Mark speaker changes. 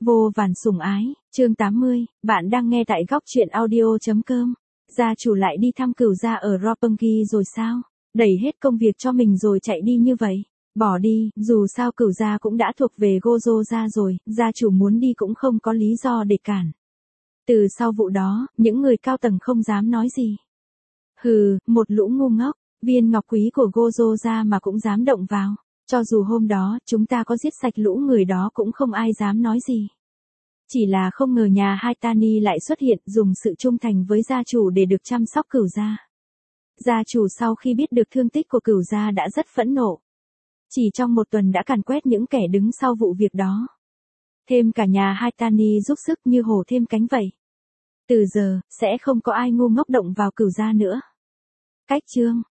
Speaker 1: Vô vàn sủng ái, chương 80, bạn đang nghe tại góc truyện audio.com. Gia chủ lại đi thăm cửu gia ở Roppongi rồi sao? Đẩy hết công việc cho mình rồi chạy đi như vậy. Bỏ đi, dù sao cửu gia cũng đã thuộc về Gojo gia rồi, gia chủ muốn đi cũng không có lý do để cản. Từ sau vụ đó, những người cao tầng không dám nói gì. Hừ, một lũ ngu ngốc, viên ngọc quý của Gojo gia mà cũng dám động vào. Cho dù hôm đó, chúng ta có giết sạch lũ người đó cũng không ai dám nói gì. Chỉ là không ngờ nhà Haitani lại xuất hiện dùng sự trung thành với gia chủ để được chăm sóc cửu gia. Gia chủ sau khi biết được thương tích của cửu gia đã rất phẫn nộ. Chỉ trong một tuần đã càn quét những kẻ đứng sau vụ việc đó. Thêm cả nhà Haitani giúp sức như hổ thêm cánh vậy. Từ giờ, sẽ không có ai ngu ngốc động vào cửu gia nữa. Cách chương